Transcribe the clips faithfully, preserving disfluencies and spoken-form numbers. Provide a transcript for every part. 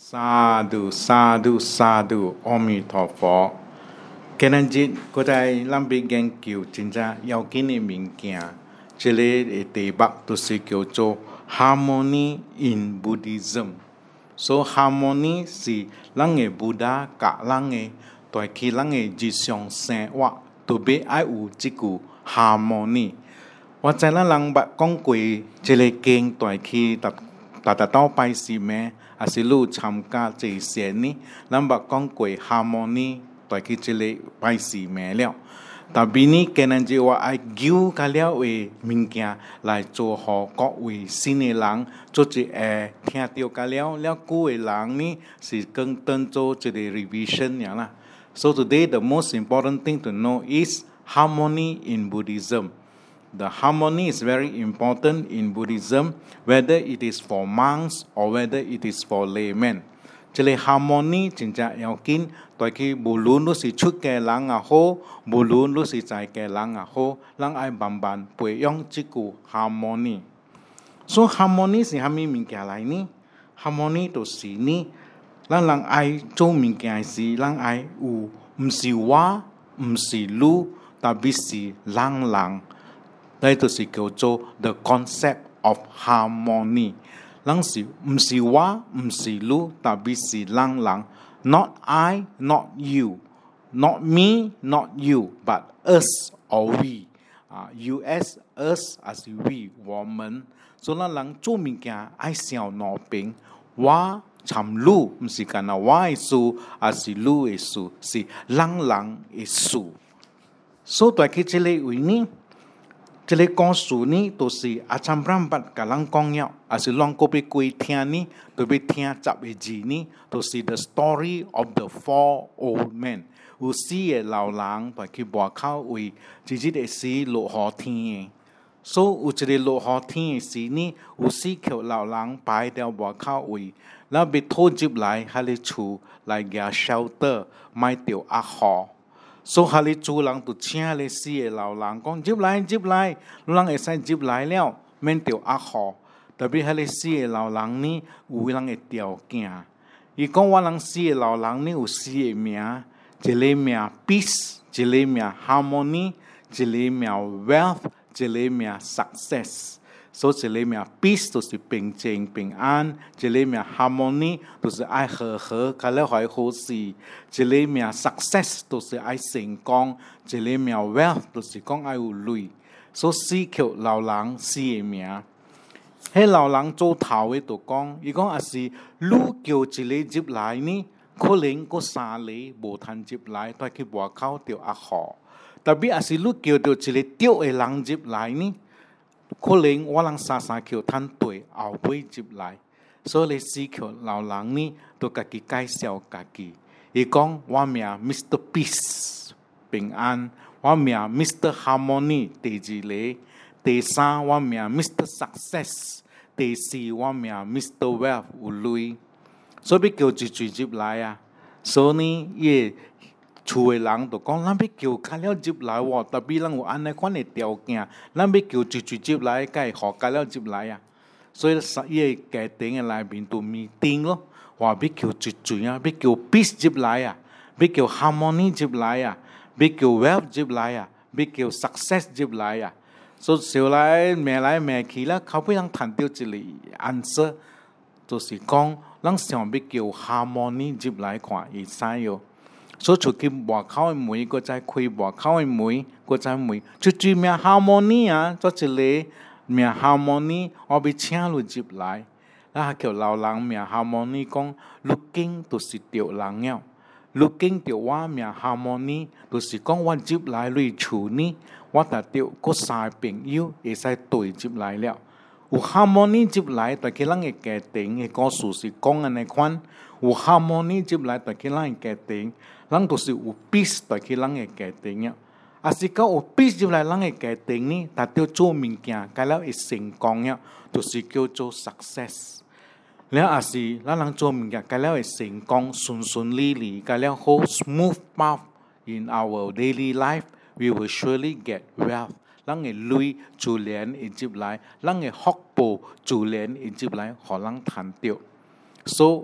沙杜沙杜沙杜，阿弥陀佛。今日日我在咱边研究真正要紧的物件，这里的题目就是叫做 Harmony in Buddhism。所以 harmony 是咱的 Buddha 甲咱的带起咱的日常生活，特别爱有这句 harmony。我知咱人捌讲过，这个经带起达达达到拜师咩？还是路参加这些呢？咱捌讲过 harmony 带起这个拜师咩了？但比呢，今日就我爱求个了的物件来做好各位新的人，做一个听到个了了旧的人呢，是更当做一个 revision 样啦。So today the most important thing to know is harmony in Buddhism. The harmony is very important in Buddhism, whether it is for monks or whether it is for laymen. 这个 harmony 真正要紧，对佢无论你是出家人也好，无论你是在家人也好，咱爱慢慢培养这句 harmony。所以 harmony 是虾米物件来呢 ？harmony 就是呢，咱人爱做物件时，咱爱有，唔是我，唔是你，特别是人人。呢就是叫做 the concept of harmony。咱是唔是我，唔是你，特别是人人。Not I, not you, not me, not you, but us or we。啊 ，us, us 还是 we， 我们。所以咱人做物件爱想两边，我参你，唔是干那我的事，还是你的事，是人人的事。所以对起这个位呢？这个故事呢，都是阿参布兰巴甲人讲了，还是让各位贵听呢，特别听十个字呢，都是 the story of the four old men。有四个老人在去外口为自己的事落雨天的，所以有一个落雨天的时呢，有四个老人摆在外口为，然后被拖入来他的厝来给 shelter， 买掉阿雨。所以，哈利主人就请了四个老人讲：入来，入来，你人会使入来了，免着压雨。特别哈利四个老人呢，有人的条件。伊讲我人四个老人呢有四个名，一个名 peace， 一个名 harmony， 一个名 wealth， 一个名 success。所以一个名 peace 就是平静平安，一个名 harmony 就是爱和和，加了还好事，一个名 success 就是爱成功，一个名 wealth 就是讲爱有钱。所以四个老人四个名，迄老人做头的就讲，伊讲也是愈叫一个入来呢，可能嗰三个无通入来，带去外口就压雨。特别也是愈叫到一个对的人入来呢。可能我人三三橋攤對後尾入來，所以四橋老人呢都家己介紹家己。伊講我名 Mister Peace 平安，我名 Mister Harmony 第二個，第三我名 Mister Success， 第四我名 Mister Wealth 有錢。所以叫一句入來啊，所以呢伊。厝的人就講，咱要叫加了入來喎，特別咱有安尼款的條件，咱要叫一句入來，該互加了入來啊。所以伊個家庭的內面就面定咯，話要叫一句啊，要叫 peace 入來啊，要叫 harmony 入來啊，要叫 wealth 入來啊，要叫 success 入來啊。所以後來罵來罵去啦，後尾人談到一個 answer，就是講，咱想要叫 harmony 入來看會使喲。所以出去外口的門，個再開外口的門，個再門，最最名 harmony 啊，做一個名 harmony， 我要請你入來。那叫老人名 harmony 講，你經就是着人了，你經着我名 harmony， 就是講我入來你厝呢，我達到嗰三個朋友會使對入來了。有 harmony 入來，但係咱嘅家庭嘅故事是講安尼款。有 harmony 入來，但係咱嘅家庭，咱都是有 peace， 但係咱嘅家庭啊。啊是講有 peace 入來，咱嘅家庭呢，達到做物件，解了會成功呀，就是叫做 success。然後啊是咱人做物件，解了會成功，順順利利，解了好 smooth path in our daily life，we will surely get wealth。咱嘅累自然會入來，咱嘅福報自然會入來，互咱賺到。所以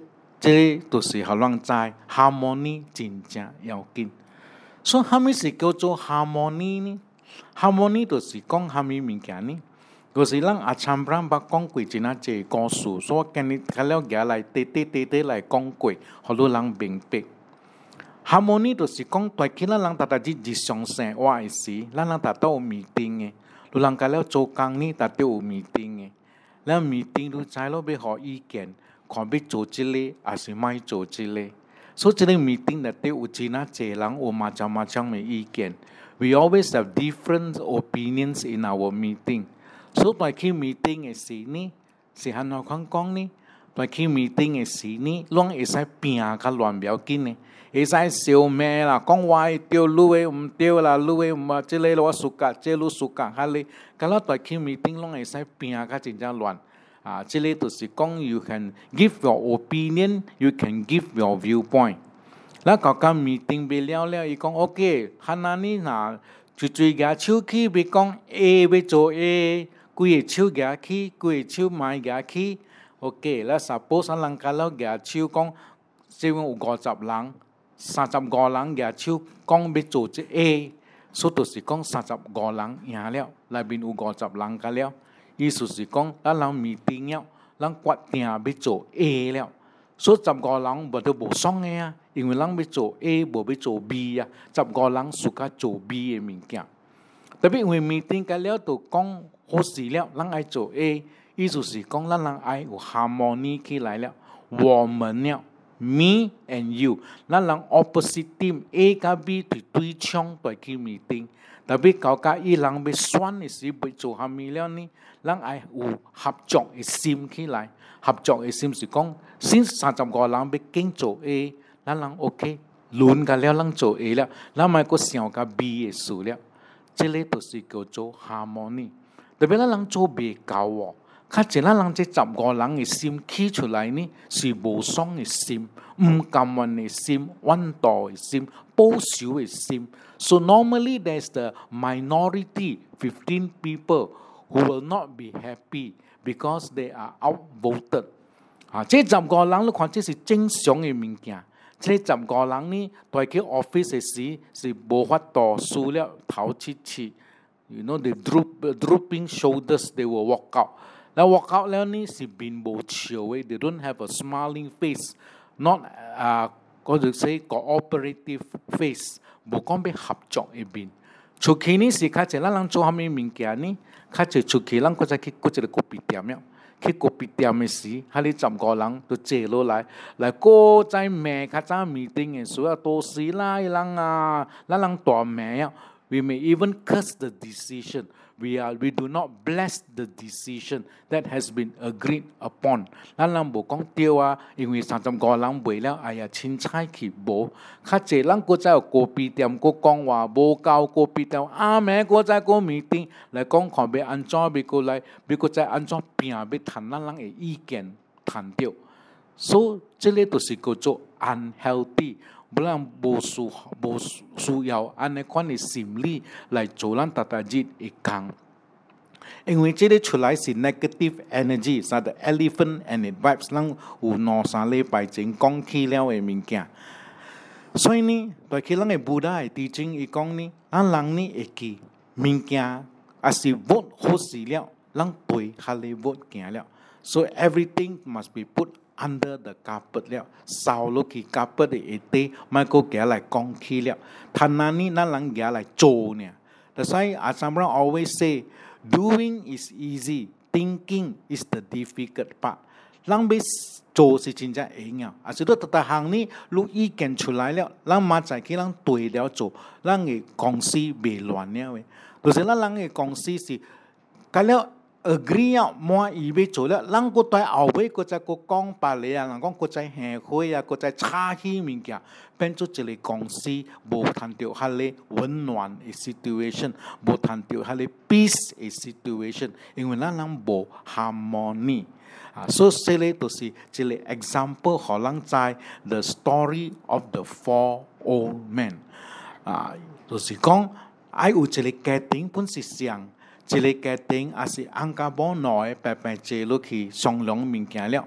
这都是互咱知 harmony 真正要紧。所以虾米是叫做 harmony 呢 ？harmony 就是讲虾米物件呢？就是咱阿参布朗捌讲过真啊济故事，所以今日开了举来短短短短来讲过，互咱人明白。harmony 就是讲，大起咱人逐逐日日常生活诶时，咱人逐都有 meeting 诶，有人开了做工呢，逐都有 meeting 诶。咱 meeting 都知咯，要互意見，看要做即個，還是莫做即個。所以即個 meeting 內底有真啊濟人有嘛種嘛種嘅意見。We always have different opinions in our meeting。所以大去 meeting 嘅時呢，是安怎講講呢？大去 meeting 嘅時呢，攏會使拼較亂唔要緊呢，會使笑咩啦，講我對，你嘅唔對啦，你嘅唔啊，即個我輸甲，即個輸甲，哈哩。咁啦，大去 meeting 攏會使拼較真正亂。啊，即個就是講 you can give your opinion, you can give your viewpoint。嗱，嗰個 meeting 別了了，伊講 OK， 漢那呢嗱，就最夾手去，別講 A 要做 A， 幾個手夾去，幾個手買夾去 ，OK， 嗱 suppose 咱人家了夾手講，即有五十人，三十五人夾手講要做即 A， 所以就是講三十五人贏了，內面有五十人個了。意思是講，咱人 meeting 了，咱決定要做 A 了，所以十個人無都無爽嘅啊，因為咱要做 A， 無要做 B 啊，十個人屬甲做 B 嘅物件。特別因為 meeting 個了就講好事了，咱愛做 A， 意思是講咱人愛有 harmony 起來了，我們了 ，me and you， 咱人 opposite team A 甲 B 對對槍對去 meeting。特別搞甲伊人要選嘅時，要做蝦米了呢？咱愛有合作嘅心起來，合作嘅心是講，先三十個人要經做 A， 咱人 OK， 輪個了，咱做 A 了，咱咪個想個 B 嘅事了，這個就是叫做 harmony。特別咱人做未夠喎，較濟咱人這十個人嘅心起出來呢，是無爽嘅心，唔甘願嘅心，穩妥嘅心，保守嘅心。So normally there's the minority, fifteen people who will not be happy because they are outvoted。啊，這十個人你看這是正常嘅物件。這十個人呢，在去 office 嘅時是無法度輸了頭切切。You know they droop drooping shoulders, they will walk out。嗱 walk out 了呢是面無笑嘅 ，they don't have a smiling face, not 啊、uh, 我就說 cooperative face。無講要合作一邊，出去呢是較濟咱人做蝦米物件呢？較濟出去咱閣再去閣一個咖啡店了，去咖啡店嘅時，哈你十個人都坐落來，來閣再罵較早 meeting 嘅時候，多時啦，人啊，咱人大罵啊 ，we may even curse the decision。We are we do not bless the decision that has been agreed upon。咱人無講對啊，因為三十個人為了，哎呀，凊彩去無。較濟咱閣再有咖啡店，閣講話無夠咖啡店，阿妹閣再閣 meeting 來講看要安怎，要閣來，要閣再安怎拼，要談咱人嘅意見談到。所以，這個就是叫做 unhealthy。不然無需無需要安尼款嘅心理來做咱逐逐日嘅工，因為這個出來是 negative energy， 是 the elephant and it vibes， 咱有兩三禮拜前講起了嘅物件。所以呢，對起咱嘅布達嘅地經伊講呢，咱人呢會記物件，也是 vote 好事了，咱對下嚟 vote 行了。So everything must be put under the carpet 了，掃落去 carpet 的一地，咪個夾來講起了。但係呢，咱人夾來做呢。所以阿三郎 always say, doing is easy, thinking is the difficult part。咱要做是真正會嘅，啊，是都逐逐項呢，如意見出來了，咱馬在去咱對了做，咱嘅公司未亂了嘅。就是咱人嘅公司是，咁了。agree 啊，滿意要做了，咱個在後尾個再個講白嚟啊，人講個在下會啊，個在差起物件，變做一個公司無談到下咧溫暖嘅 situation， 無談到下咧 peace 嘅 situation， 因為咱人無 harmony。啊，所以這個就是一個 example， 互咱知 the story of the four old men。啊，就是講愛有一個家庭本是上。一個家庭也是翁甲某內白白坐落去商量物件了，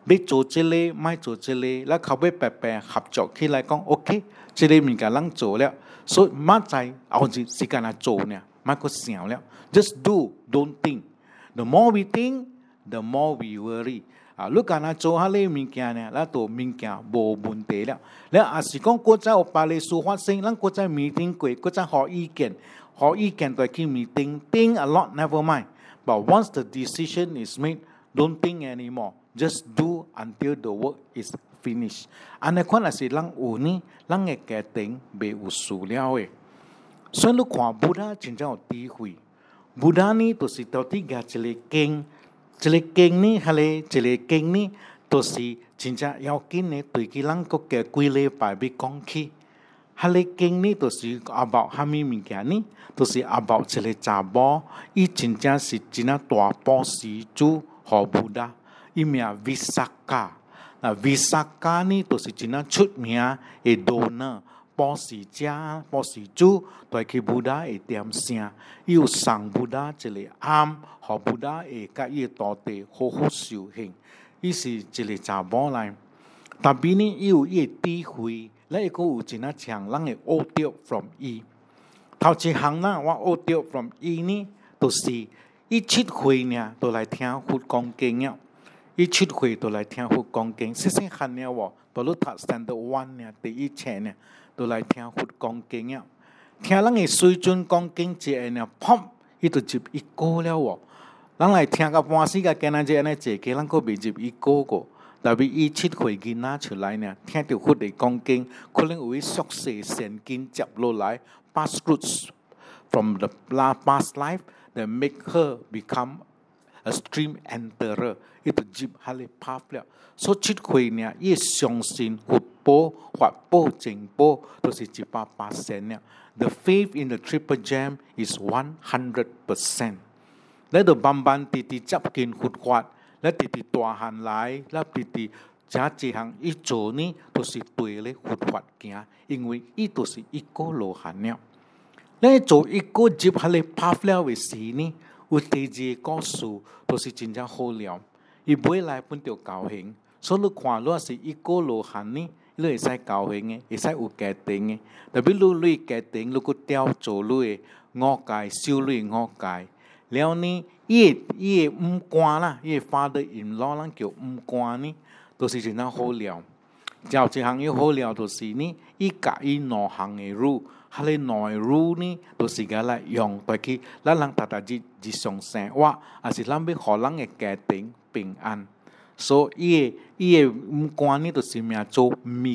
要做这个，莫做这个，แล้วเขาไปแปล合作起來講 OK， 這個物件咱做了，所以莫在後日時間來做呢，莫個想了 ，just do don't think。The more we think, the more we worry。啊，你干那做下呢物件呢，咱做物件無問題了。แล้ว也是講國際有別嘅事發生，咱國際 meeting 過，國際學意見，學意見就去 meeting think a lot never mind。But once the decision is made, don't think anymore. Just do until the work is finished. 安尼款也是咱有呢，咱嘅家庭未有事了嘅。所以你看布達真正有智慧。布達呢，就是到底嘅一個經，一個經呢，係咧一個經呢，就是真正要緊嘅，對佢咱國嘅幾禮拜要講起。係咧經呢，就是 about 蝦米物件呢？就是 about 一個查某，伊真正是真正大寶施主和布達，伊名 Visakha。那 Visakha 呢，就是真正出名嘅 donor。寶施者、寶施主，對佢布達會點聲，伊有送布達一個暗，互布達會甲伊個土地好好修行。伊是一個查某來，特別呢，伊有伊個智慧，咱會閣有真仔像咱會學到 from 伊。頭一項啦，我學到 from 伊呢，就是伊七歲呢，就來聽佛講經了。伊七歲就來聽佛講經，細細漢了喎，到你讀 Standard One 呢，第一冊呢。都來聽佛講經啊！聽人嘅水準講經一下呢，砰，伊就入一個了喎。人來聽到半時間，今仔日安尼坐起，人佫未入一個個。特別伊七歲囡仔出來呢，聽到佛嘅講經，可能有啲宿世善根接落來 ，past roots from the past life that make her become a stream enterer， 伊就入下嚟拍了。所以七歲呢，伊相信佛。法法寶正寶都是一百八十呢。The faith in the Triple Gem is one hundred percent。你就慢慢地地接近佛法，你地地大漢來，你地地這一項一做呢，都是對咧佛法行，因為伊都是一個羅漢了。你做一個接下嚟拍了嘅時呢，有第二個事都是真正好了。伊買來本條高興，所以你看，如果是一個羅漢呢？你會使高興嘅，會使有家庭嘅。特別你你家庭，如果雕做你五戒、修你五戒，然後呢，伊個伊個五官啦，伊個 father-in-law 咱叫五官呢，都是真正好了。就一項要好了，就是呢，伊甲伊兩項嘅路，迄個內路呢，都是個來用對去，咱人逐日日常生活，也是咱要互咱嘅家庭平安。所以伊個五官呢，就是名做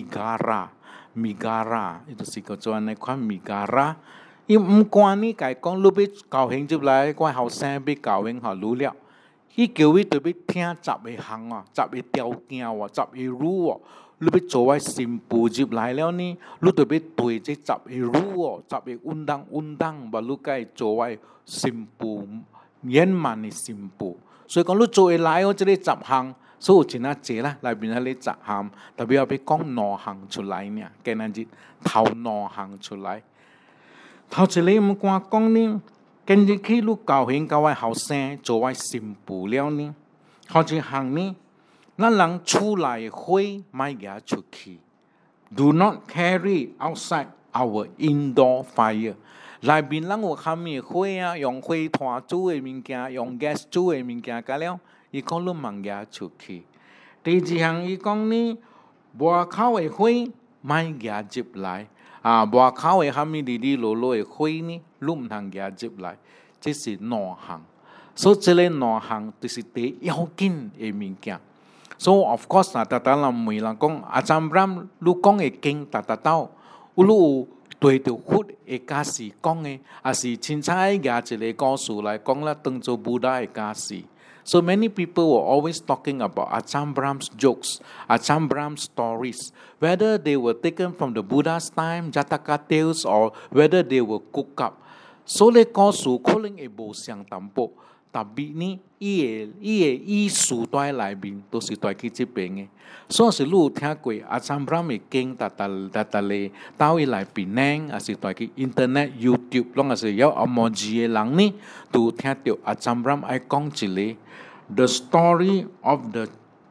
Migara，Migara， 伊就是叫做安尼款 Migara。伊五官呢，甲伊講，你要高興入來，我後生要高興互你了。伊叫伊就要聽十個項啊，十個條件喎，十個 rule 喎。你要做我新婦入來了呢，你就要對這十個 rule 喎，十個運動運動，無你該做我新婦圓滿嘅新婦。所以講你做會來哦，這個十項。所以有真啊濟啦，內面迄個十項，特別要要講兩項出來呢，今仔日頭兩項出來。頭一個毋敢講呢，今日去你高興甲我後生做我新婦了呢。後一項呢，咱人厝內火莫舉出去 ，Do not carry outside our indoor fire。內面人有蝦米火啊？用火炭煮嘅物件，用 gas 煮嘅物件，甲了。伊講你莫舉出去。第二項伊講呢，外口嘅火莫舉入來。啊，外口嘅蝦米哩哩落落嘅火呢，你毋通舉入來。這是兩項。所以這個兩項就是第要緊嘅物件。所以 of course 啊，逐逐人問人講，阿占布蘭，你講嘅經逐逐兜，有你有對着佛嘅假使講嘅，還是凊彩舉一個故事來講啦，當做布達嘅假使。So many people were always talking about Ajahn Brahm's jokes, Ajahn Brahm's stories, whether they were taken from the Buddha's time, Jataka tales, or whether they were cooked up. So 呢故事可能會無相淡薄，特別呢，伊個伊個意思在內面都是在去這邊嘅。所以是你有聽過Ajahn Brahm嘅經，逐逐逐逐咧，到伊來邊呢，還是在去 Internet、YouTube，攏也是有阿摩字嘅人呢，都聽到Ajahn Brahm愛講一個。The story of the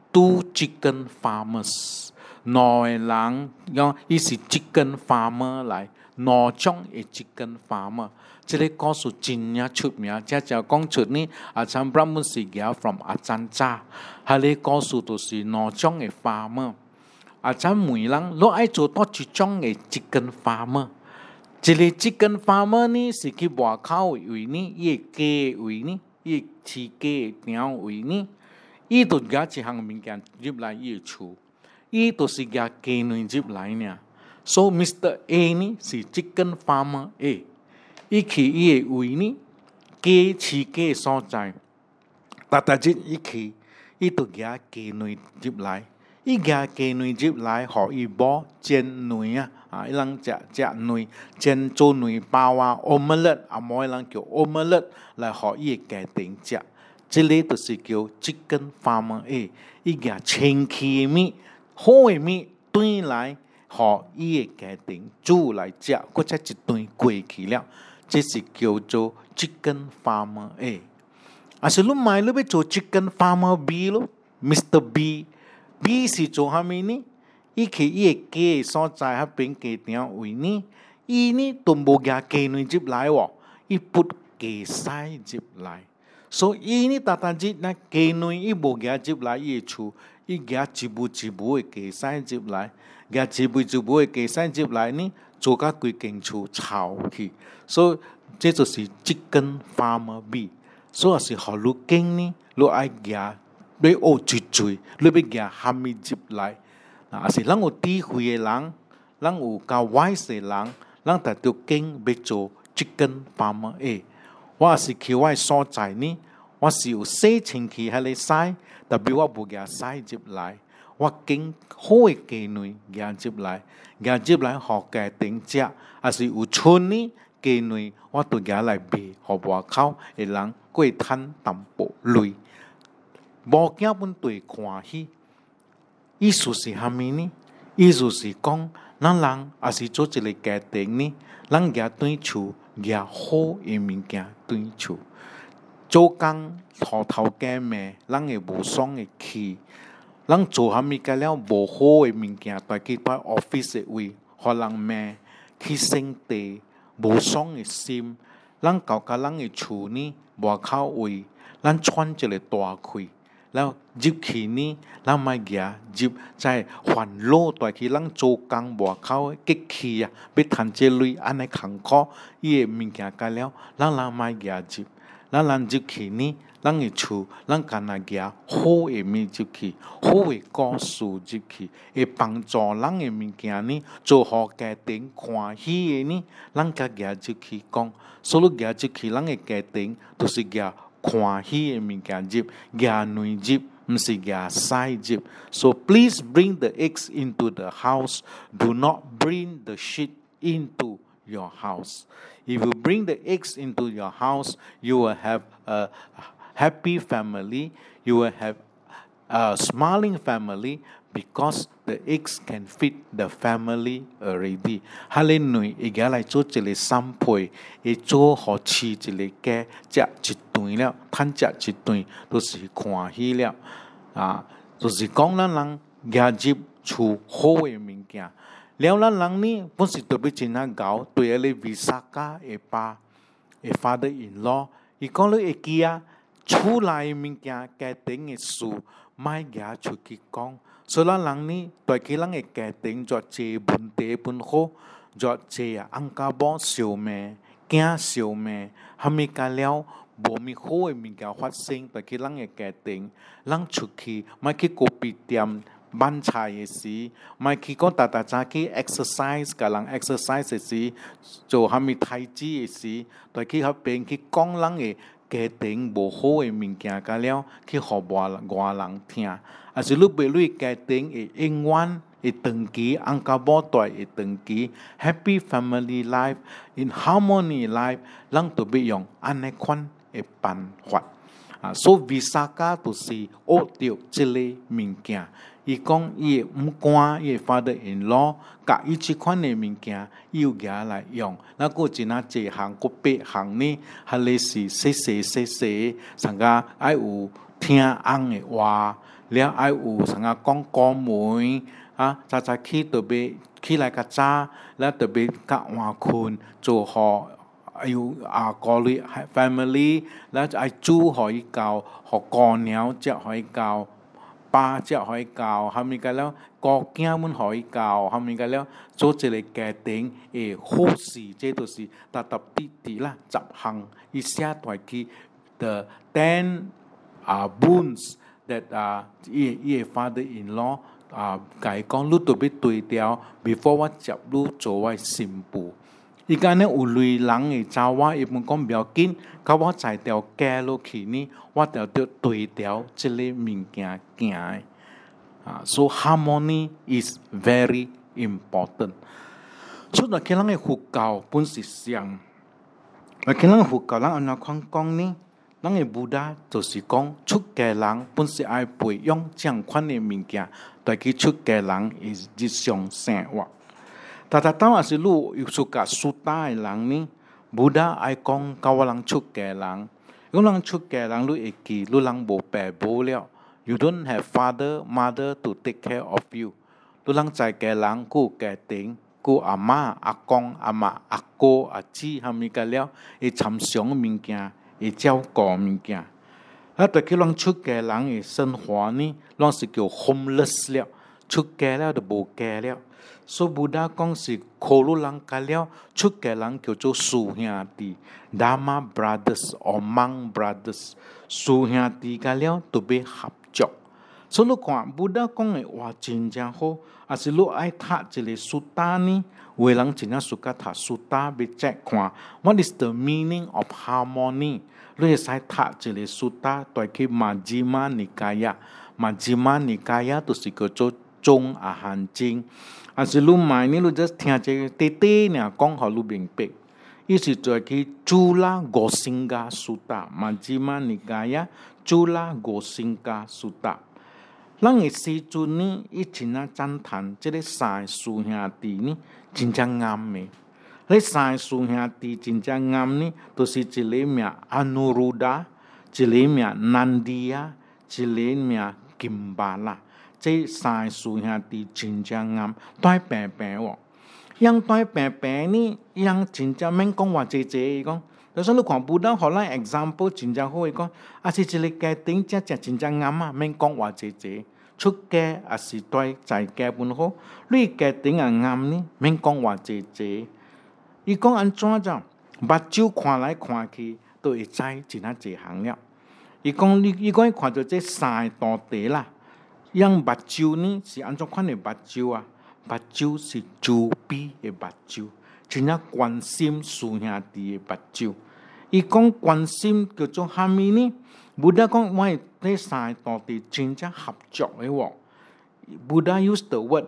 two chicken farmers， 两个人，讲伊是 chicken farmer 来，两种的 chicken farmer。这个故事真呀出名，这就讲出呢，阿参 Brahman 是讲 from 阿参扎，哈个故事就是两种的 farmer。阿参问人，你爱做多一种的 chicken farmer？ 一个 chicken farmer 呢是去外口为呢，伊个鸡为呢，伊饲鸡的鸟为呢，伊就夹一项物件入来伊个厝，伊就是夹鸡卵入来呢。So Mister A 呢是 chicken farmer A。伊去伊个位呢，鸡饲鸡所在，逐逐日伊去，伊就夹鸡卵入来，伊夹鸡卵入来，互伊某煎卵啊，啊，伊人食食卵，煎做卵包啊 ，omelette 啊，某人叫 omelette 来互伊个家庭食，即个就是叫 chicken farmer A， 伊夹清气个物，好个物端来，互伊个家庭煮来食，搁再一顿过去了。这是叫做 chicken farmer A。啊，是你买你要做 chicken farmer B 咯 ，Mister B，B 是做啥物呢？伊去伊个鸡所在迄边鸡场位呢，伊呢都无夹鸡卵入来喎，伊不鸡屎入来，所以伊呢逐逐日那鸡卵伊无夹入来伊个厝，伊夹一步一步个鸡屎入来，夹一步一步个鸡屎入来呢。做甲规间厝臭去，所以这就是 chicken farmer B。所以是互你经呢，你爱夹，你学一嘴，你要夹虾米入来。啊，是咱有智慧的人，咱有较 wise 的人，咱特着经要做 chicken farmer A。我也是去我所在呢，我是有洗清气迄个屎，特别我无夹屎入来。我经好个鸡卵夹入来，夹入来互家庭食，也是有剩呢鸡卵，我都夹来卖，互外口的人过趁淡薄类。无惊本对欢喜，意思是啥物呢？意思是讲，咱人也是做一个家庭呢，咱夹对厝夹好个物件对厝，做工互头家骂，咱会无爽个气。咱做啥物件了无好个物件，带去摆 office 个位，互人骂，去生地，无爽个心。咱搞甲咱个厝呢，外口位，咱穿一个大开，然后入去呢，咱莫夹入在烦恼，带去咱做工外口激气啊，要趁这类安尼艰苦，伊个物件甲了，咱人莫夹入，咱人入去呢。咱个厝，咱干那夹好个物入去，好个故事入去，会帮助咱个物件呢，做互家庭欢喜个呢，咱甲夹入去讲，所以夹入去，咱个家庭都是夹欢喜个物件入，夹卵入，毋是夹屎入。So please bring the eggs into the house. Do not bring the shit into your house. If you bring the eggs into your house, you will have a happy family, you will have a smiling family because the eggs can feed the family already. 哈个卵会夹来做一个散配，会做互饲一个家食一顿了，趁食一顿都是欢喜了。啊，就是讲咱人夹入厝好个物件，了咱人呢本是特别真啊搞，对迄个 visa 家会爸会 father in law， 伊讲你会记啊。厝内物件、家庭的事，莫夹出去讲。所以咱人呢，带起咱个家庭做济问题本好，做济啊，翁家某相骂、囝相骂，哈物甲了无咪好个物件发生，带起咱个家庭，咱出去莫去咖啡店买菜个时，莫去讲逐逐早去 exercise， 甲人 exercise 个时，做哈物太子个时，带去迄边去讲咱个。家庭无好个物件，甲了去互外外人听，啊是你袂你家庭会永远会长期，翁家某带会长期 ，happy family life in harmony life， 咱都要用安尼款个办法。啊，所以 visa 家就是学着即个物件。伊讲伊个毋管伊个 father in law， 甲伊即款个物件，伊有拿来用。那个真啊济项，个八项呢，还类似细细细细，上个爱有听翁个话， 了爱有啥个讲歌梅啊，早早起特别起来个早，แล้ว特别甲换困做好。有啊，個類 family， แล้วไอ้จู可以教，學個鳥只可以教，爸只可以教，後面嘅แล้ว個囝們可以教，後面嘅แล้ว做一個家庭誒好事，這都是特特別啲啦，執行一下台去 the ten 啊 boons that 啊，伊伊 father-in-law 啊，佢講你特別對調 ，before 我接你做我新婦。伊講呢有類人嘅找我，伊問講唔要緊，甲我在條街落去呢，我就要對調即個物件行嘅。啊 ，so harmony is very important。所以佢人嘅佛教本是上，佢人嘅佛教人按怎講講呢？人嘅布達就是講出家人本是愛培養這款嘅物件，對佢出家人嘅日常生活。但係當我是路要出家出家嘅人呢，布達愛講教我人出家人，如果人出家人你會記，你人無爸無了 ，you don't have father mother to take care of you， 你人在家人顧家庭，顧阿媽阿公阿媽阿哥阿姊係咪個了？會參詳物件，會照顧物件。啊，但係人出家人嘅生活呢，人是叫 homeless 了，出家了就無家了。所以布達講是可魯人家了，出家人叫做師兄弟 ，Dharma brothers or monk brothers， 師兄弟家了都要合作。所以你看布達講嘅話真正好，也是你愛讀一個書單呢，有人真正喜歡讀書單，要即看 What is the meaning of harmony？ 你會使讀一個書單，對去馬吉瑪尼迦呀，馬吉瑪尼迦呀都是叫做中阿含經。啊是你買呢，你就聽這個短短呢講好你明白。伊是做去朱拉গোసిం嘎蘇達，馬吉瑪尼迦呀朱拉গোసిం嘎蘇達。咱嘅時陣呢，伊真啊讚嘆，即個三師兄弟呢，真正啱嘅。你三師兄弟真正啱呢，都是一個名阿努魯達，一個名南迪亞，一個名金巴拉。這三師兄弟真正啱，對平平喎。樣對平平呢，樣真正免講話濟濟講。就算你看布達荷蘭 example 真正好嘅講，啊是一個家庭只只真正啱啊，免講話濟濟。出家啊是對在家本好，你家庭啊啱呢，免講話濟濟。伊講安怎就，目睭看來看去都會知真啊濟行了。伊講你伊講伊看到這三個道地啦。樣目睭呢是安怎款嘅目睭啊？目睭是慈悲嘅目睭，真正關心師兄弟嘅目睭。伊講關心叫做蝦米呢？布達講我係呢三個道地真正合作嘅喎。布達 use the word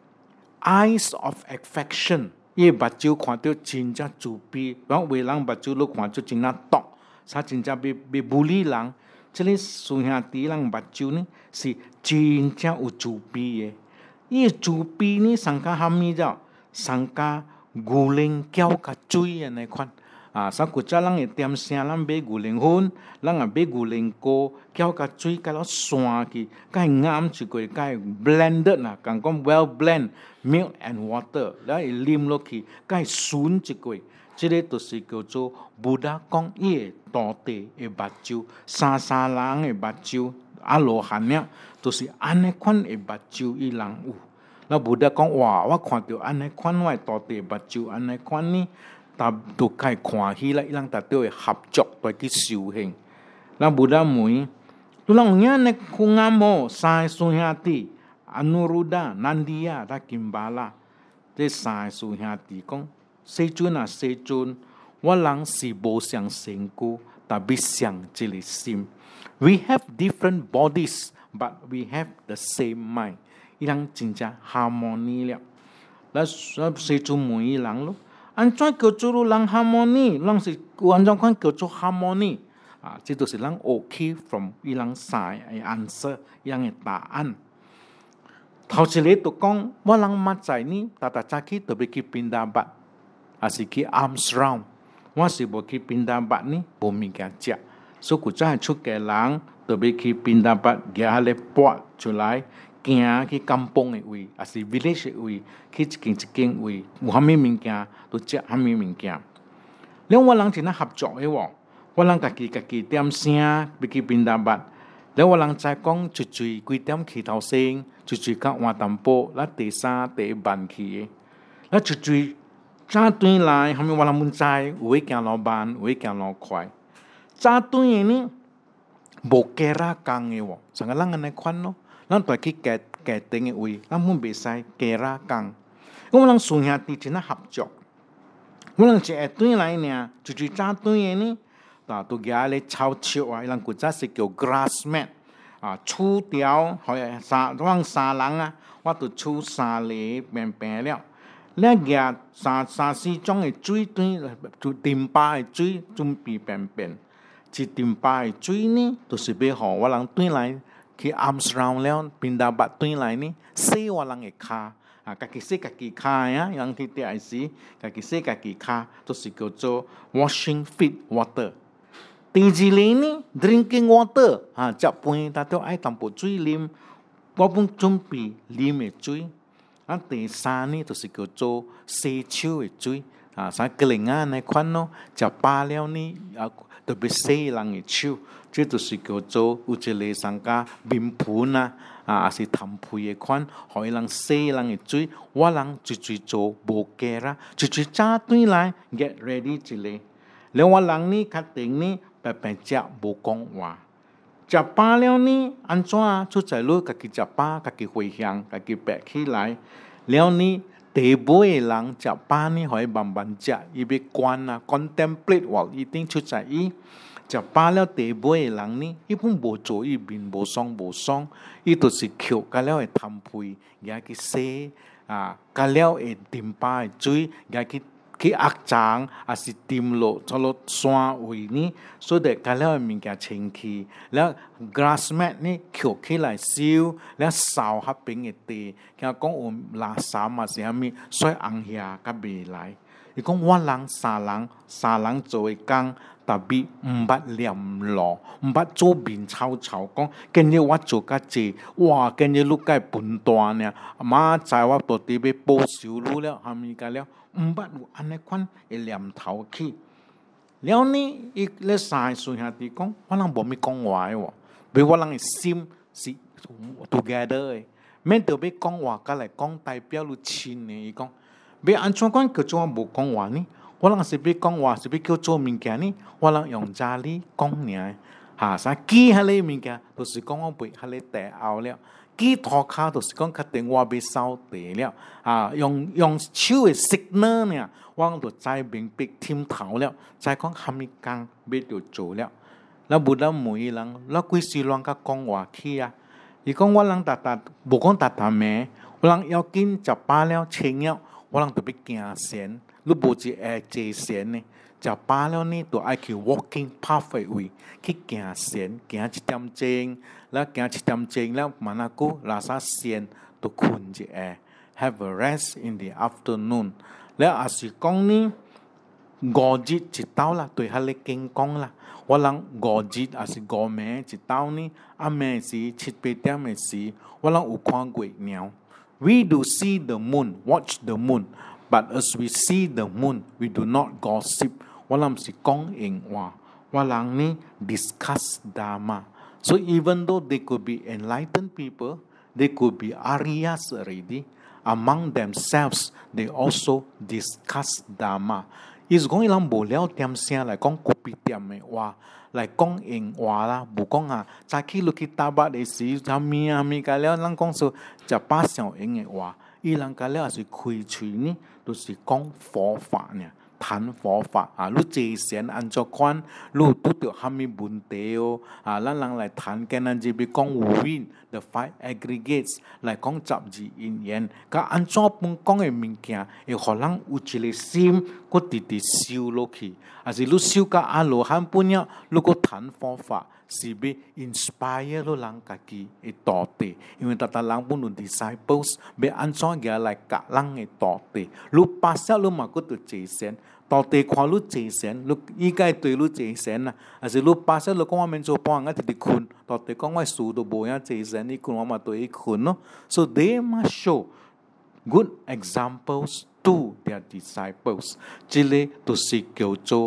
eyes of affection， 伊目睭看到真正慈悲，然後為人目睭你看到真正毒，啥真正被被bully人。這個師兄弟人目睭呢是真正有慈悲嘅，伊慈悲呢上加蝦米咗，上加牛奶膠加水嘅那款啊！啥國家人會點聲，咱買牛奶粉，咱也買牛奶糕，膠加水加落散去，加啱一個，加 blended 啦，講講 well blend milk and water，然後啉落去，加順一個。這個就是叫做布達講伊個道地嘅目睭，三三人嘅目睭，阿羅漢呢，都是安尼款嘅目睭伊人有。那布達講哇，我看到安尼款我道地目睭安尼款呢，但都該看起來，伊人達到會合作對去修行。那布達問，你人有影呢苦啱冇？三個師兄弟，阿努魯達、南迪亞、達金巴拉，這三個師兄弟講。世尊啊，世尊，我人是無相身軀，但必相一個心。We have different bodies, but we have the same mind。伊人真正 harmony 了。那世尊問伊人咯，安怎叫做人 harmony？ 人是有安怎款叫做 harmony？ 啊，這都是人學起 from 伊人三個 answer， 伊人嘅答案。頭一個就講，我人乜在呢？大大早起特別去賓達巴。還是去 arms round， 我是無去賓達巴呢，無物件食， 所以古早出家人特别去宾达巴举下来拔出来，行去甘榜的位，也是 village 的位，去一间一间位，有啥物物件都食啥物物件。了我人真係合作的喎，我人家己家己點聲要去賓達巴，了我人再講一嘴幾點起頭聲，一嘴甲換淡薄，啦第三第一班去的，啦一嘴早轉來，後面我人唔知，有的行老慢，有的行老快。早轉的呢，無加拉工的喎，成個人安尼款咯，咱都去家家庭的位，咱唔袂使加拉工。我人兄弟真係合作。我人一下轉來呢，就就早轉的呢，啊，都舉咧草草啊，人古早是叫 grass mat 啊，除掉，好呀，三往三人啊，我都除三粒平平了。咧舉三三四種的水轉，就丁巴的水準備平平。一丁巴的水呢，就是要互我人轉來去 arms round 了，賓達巴轉來呢，洗我人的骹。啊，家己洗家己骹呀，人去第二時，家己洗家己骹，都是叫做 washing feet water。第二類呢 ，drinking water， 啊，食飯大都愛淡薄水啉，我本準備啉的水。啊，第三呢，就是叫做洗手的水，啊，啥個零啊那款咯，食飽了呢，啊，特別洗人的手，這就是叫做有一個上加面盆啊。啊，也是談配的款，互伊人洗人的水，我人一嘴做無加啦，一嘴早轉來 get ready 一個。了我人呢，確定呢，白白食無講話，食飽了呢，安怎出在路，家己食飽，家己回鄉，家己白起來。了呢，第尾的人食飽呢，互伊慢慢食，伊要觀啊 ，contemplate 話一定出在伊。食飽了第尾的人呢，伊本無做伊面無爽無爽，伊就是扣甲了會談配，也去洗啊，甲了會斟飽的水，也去去壓장也是斟落做落山位呢，所以甲了嘅物件清氣，了 grass mat 呢扣起來燒，了掃下邊嘅地，佢講有垃圾嘛是蝦米，所以紅下甲未來。伊講我人三人三人做嘅工。特別唔捌念路，唔捌做面臭臭，講今日我做甲濟，哇！今日你介笨蛋呢，媽在我到底要報酬你了，係咪個了？唔捌有安尼款嘅念頭去。了呢，伊咧三兄弟講，我人無咪講話喎，俾我人嘅心是 together 嘅，免得要講話，甲來講代表你親嘅。伊講，俾安怎講叫做我無講話呢？我人是要講話，是要叫做物件呢？我人用家裡講爾，嚇啥記下咧物件，都是講我背下咧地後了。記塗骹都是講確定我要掃地了。啊，用用手嘅 signal 呢，我就知明白點頭了，再講蝦米工要就做了。那無得每人，那幾時亂甲講話去啊？伊講我人達達無講達達咩，我人要緊食飽了清了，我人特別驚先。你無一下坐線呢，食飽了呢，就愛去 walking pathway 位去行線，行一點鐘，แล้ว行一點鐘了，慢下個拉薩線就困一下 ，have a rest in the afternoon。แล้ว也是講呢，五日一道啦，對下你健康啦。我人五日也是五暝一道呢，暗暝時七八點嘅時，我人有看過鳥。We do see the moon, watch the moon.But as we see the moon, we do not gossip. 我人是講閒話，我人呢 discuss dharma. So even though they could be enlightened people, they could be Aryas already. Among themselves, they also discuss dharma. 意思講伊人無了點聲來講古別點嘅話，來講閒話啦，無講啊，早起落去打巴嘅時，啥物啊物個了，人講說就把上閒嘅話，伊人個了也是開喙呢。都是講佛法呢，談佛法啊！你坐禪安怎款，你有拄到蝦米問題哦？啊，咱人來談，今日就要講五蘊 the five aggregates 來講十二因緣，甲安怎本講嘅物件，會互人有一個心，佫直直修落去。啊是你修甲阿羅漢本了，你佫談佛法， 是被 inspire 了人家己的道地，因为大家人本有 disciples， 被安怎个来教人的道地，你巴塞你嘛个都节省，道地看你节省，你应该对你节省啊，还是你巴塞你讲我免做半个直直困，道地讲我数都无样节省，你困我嘛对伊困咯 ，so they must show good examples to their disciples， 这个就是叫做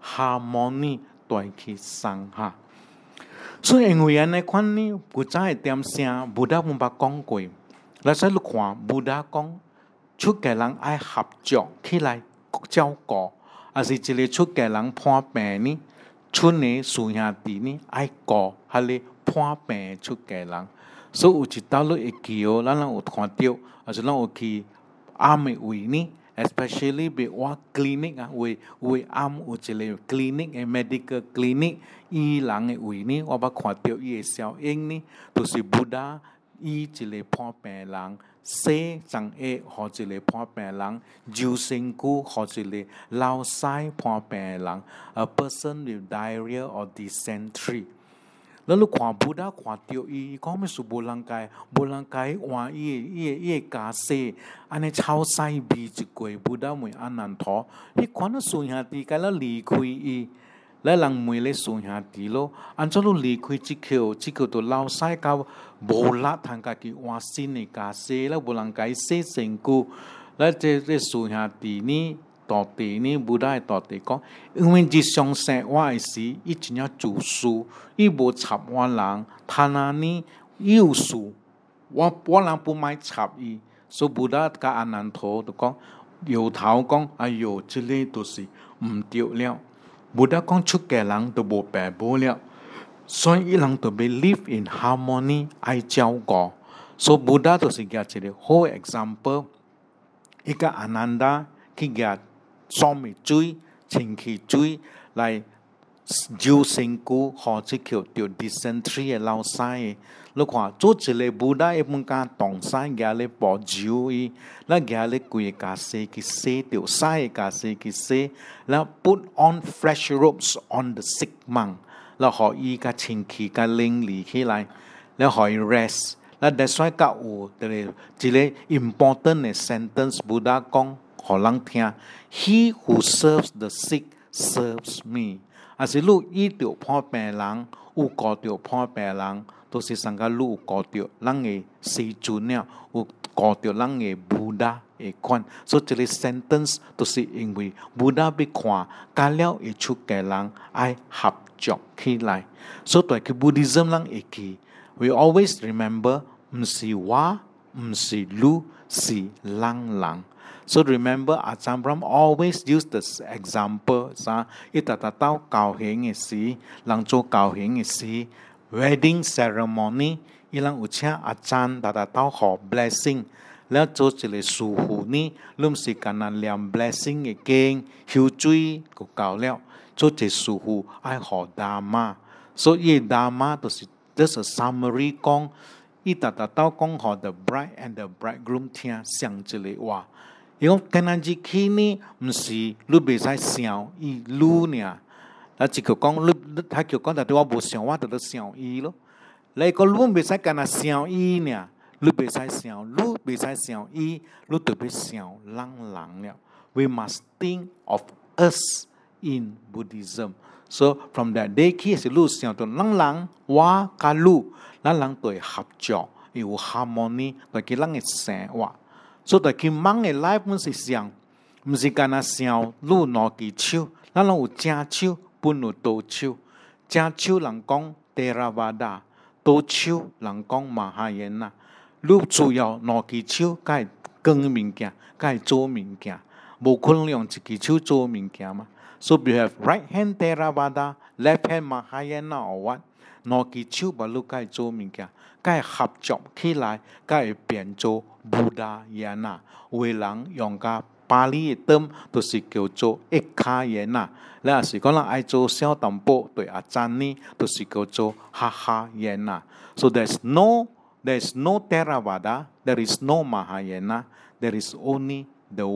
harmony 对起上下。所以因为安尼款呢，古早的点声，布达冇捌讲过。咱使你看，布达讲出家人爱合作起来照顾，还是一个出家人破病呢？村里兄弟呢爱顾，还是破病出家人？所以有一道你会记哦，咱人有看到，还是咱有去暗的位呢 ？especially 被我 clinic 啊，位位暗有一个 clinic 嘅 medical clinic， 伊人嘅位呢，我捌看到伊嘅效应呢，就是布达伊一个破病人，洗脏液或一个破病人，酒身躯或一个老塞破病人 ，a person with diarrhea or dysentery。咱你看布达看到伊，讲咩是无人该，无人该换伊诶伊诶伊诶家世，安尼超西味一过，布达问安难陀，伊看到孙兄弟该了离开伊，咱人问咧孙兄弟咯，安怎你离开即口，即口都老西到无力通家己换新诶家世，咱无人该洗身躯，咱这这孙兄弟呢？道地呢，布达道地讲，因为日常生活诶时，伊真正做事，伊无插我人，他那呢有事，我我人不买插伊，所以布达甲阿难陀就讲，摇头讲，哎哟，这个都是唔对了。布达讲出家人都无白无了，所以伊人都被 live in harmony， 爱照顾。所以布达就是举一个好 example， 伊甲阿难达去举。双面水、清气水来救身躯，或者叫着 dysentery 的老师的。你看，做一个布达一般讲动山举咧保酒伊，咱举咧规个家世去洗掉，洗个家世去洗，然后 put on fresh robes on the sick man， 然后互伊甲清气甲灵理起来，然后互伊 rest。那 that's why 甲有一个 important 的 sentence， 布达讲。互人听 ，He who serves the sick serves me。啊是你医着破病人，有顾着破病人，都是上个你有顾着咱嘅时阵了，有顾着咱嘅布达嘅款。所以这个 sentence 都是因为布达要看，加了会出家人爱合作起来。所以对佢 Buddhism 人会记 ，we always remember， 唔是我，唔是你，是人人。So remember, Ajahn Brahm always use this example. 啥？一達達到教慶嘅時，人做教慶嘅時 ，wedding ceremony， 伊人有請阿贊達達到學 blessing， แล้ว做一個師傅呢，你唔是干那念 blessing 嘅經，曉水就夠了。做一個師傅愛學達瑪，所以達瑪就是 just a summary 講，伊達達到講學 the bride and the bridegroom 聽上一個話。伊講今日日起呢，唔是你袂使想伊愈爾，啊，只叫講你，他叫講，但係我無想，我就得想伊咯。你講你袂使干那想伊爾，你袂使想，你袂使想伊，你就要想人人了。We must think of us in Buddhism. So from that day 起，是你想到人人，我甲你，咱人對合作，有 harmony，對佢人嘅生活。所以佢忙嘅 life 唔是想，唔是干那想，你攞支手，咱攏有正手，本有倒手。正手人講 Theravada， 倒手人講 Mahayana。你主要攞支手，該耕物件，該做物件，無可能用一支手做物件嘛。So you have right hand Theravada, left hand Mahayana or what？ 攞支手把你該做物件。該合作起來，該變做布達耶那。為人用個巴利嘅字，就是叫做一卡耶那。你若是講人愛做小淡薄對阿贊呢，就是叫做哈哈耶那。So there's no, there's no Theravada, there is no Mahayana, there is only the word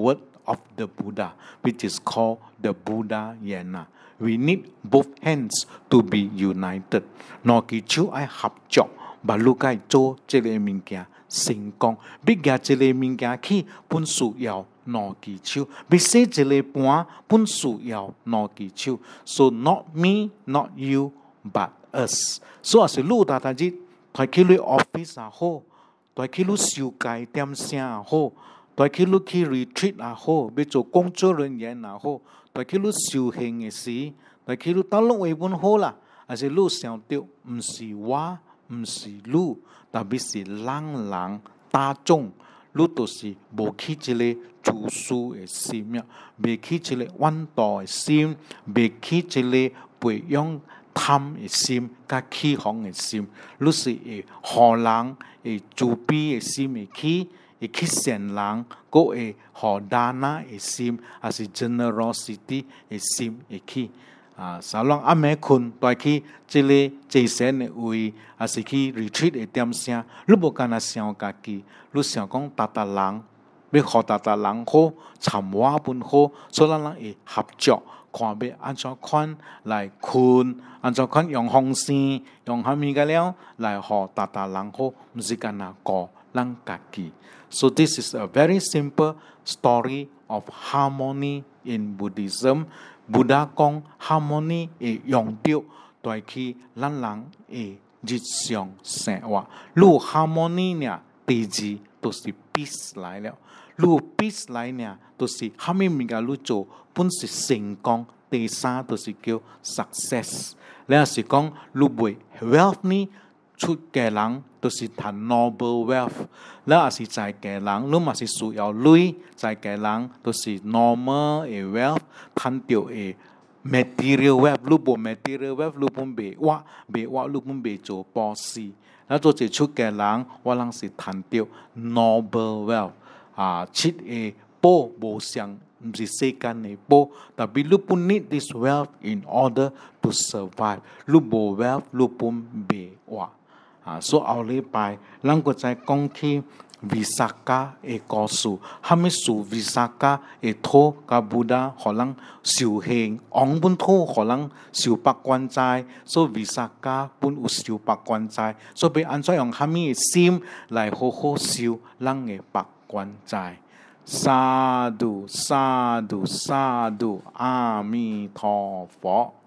of the Buddha, which is called the Buddha Yana. We need both hands to be united. 攞佢手愛合作，把路該做這個物件成功。必夾這個物件去，本需要攞佢手；必寫這個盤，本需要攞佢手。So not me, not you, but us. So 係路大大啲，台去你 office 也好，台去你小街點聲也好，台去你去 retreat 也好，要做工作人員也好。但係佢修行嘅事，但係佢打落為本好啦，還是你想到唔是我，唔是你，特別是人人大眾，你都是無起一個自私嘅心呀，未起一個懶惰嘅心，未起一個培養貪嘅心，加起哄嘅心，你是會好人會自卑嘅心會起。會去善人，個會好大那嘅心，還是 generosity 嘅心會去啊！所以阿妹困帶去這個祭神嘅位，還是去 retreat 嘅點聲，你無干那想家己，你想講大大人，要好大大人好，參與本好，所以咱人會合作，看要安怎款來困，安怎款用方式，用蝦米個了來好大大人好，唔是干那個咱家己。So this is a very simple story of harmony in Buddhism. Buddha 講 harmony 會用到對去咱人嘅日常生活。如 harmony 呢，第二都是 peace 來了。如 peace 來呢，都是蝦米物件你做本是成功。第三都是叫 success。你係是講你為 wealth 呢？出嘅人都是談 noble wealth， 你也是在嘅人，你嘛是需要錢，在嘅人都是 normal 嘅 wealth， 談到嘅 material wealth， 你無 material wealth， 你本未挖，未挖你本未做博士，那做一出嘅人，我人是談到 noble wealth， 啊，切嘅寶無上，唔是世間嘅寶，但係你本 need this wealth in order to survive， 你無 wealth， 你本未挖。啊，所以後禮拜，咱個再講起維薩迦嘅故事，係咪屬維薩迦嘅土甲布達，可能修行，昂本土可能受百關齋，所以維薩迦本有受百關齋，所以按怎用係咪嘅心來好好修咱嘅百關齋。沙度沙度沙度，阿彌陀佛。